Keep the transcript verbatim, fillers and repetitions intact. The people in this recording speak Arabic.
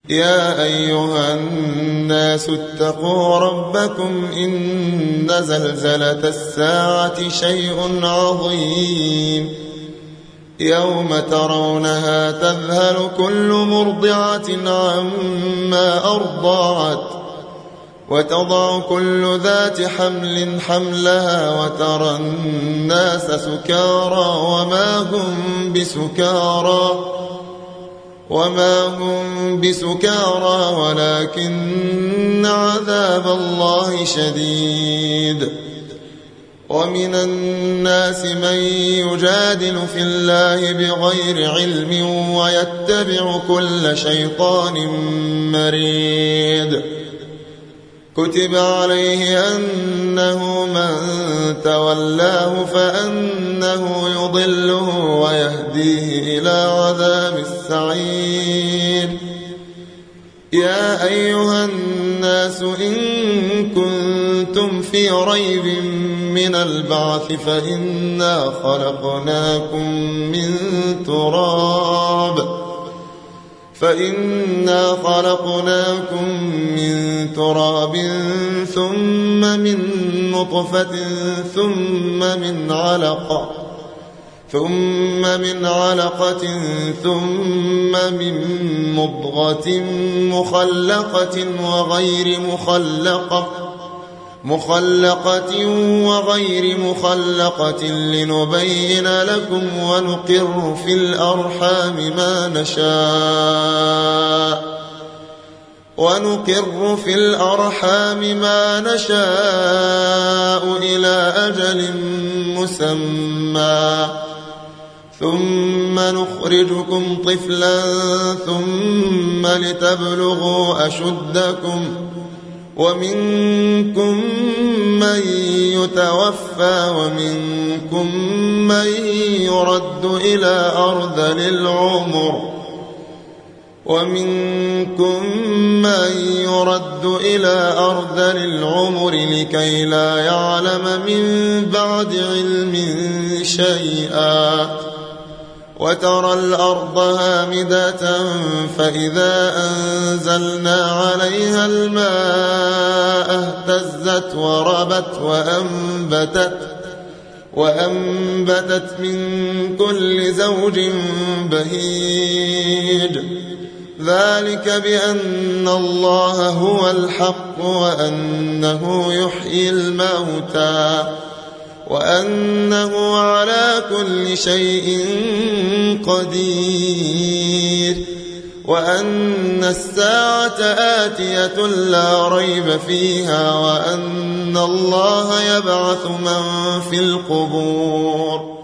يا أيها الناس اتقوا ربكم إن زلزلة الساعة شيء عظيم يوم ترونها تذهل كل مرضعة عما أرضعت وتضع كل ذات حمل حملها وترى الناس سكارى وما هم بسكارى وما هم بسكارى ولكن عذاب الله شديد. ومن الناس من يجادل في الله بغير علم ويتبع كل شيطان مريد. كتب عليه أنه من تولاه فأنه يضله ويهديه إلى عذاب السعير. يا أيها الناس إن كنتم في ريب من البعث فإنا خلقناكم من تراب فإنا خلقناكم من تراب ثم من نطفة ثم من علقة ثم من علقة ثم من مضغة مخلقة وغير مخلقة مخلقة وغير مخلقة لنبين لكم ونقر في الأرحام ما نشاء ونقر في الأرحام ما نشاء إلى أجل مسمى ثم نخرجكم طفلا ثم لتبلغوا أشدكم ومنكم من يتوفى ومنكم من يرد إلى أرذل العمر ومنكم من يرد إلى أرذل العمر لكي لا يعلم من بعد علم شيئا. وترى الأرض هامدة فإذا أنزلنا عليها الماء اهتزت وربت وأنبتت وأنبتت من كل زوج بهيج. ذلك بأن الله هو الحق وأنه يحيي الموتى وأنه على كل شيء قدير وأن الساعة آتية لا ريب فيها وأن الله يبعث من في القبور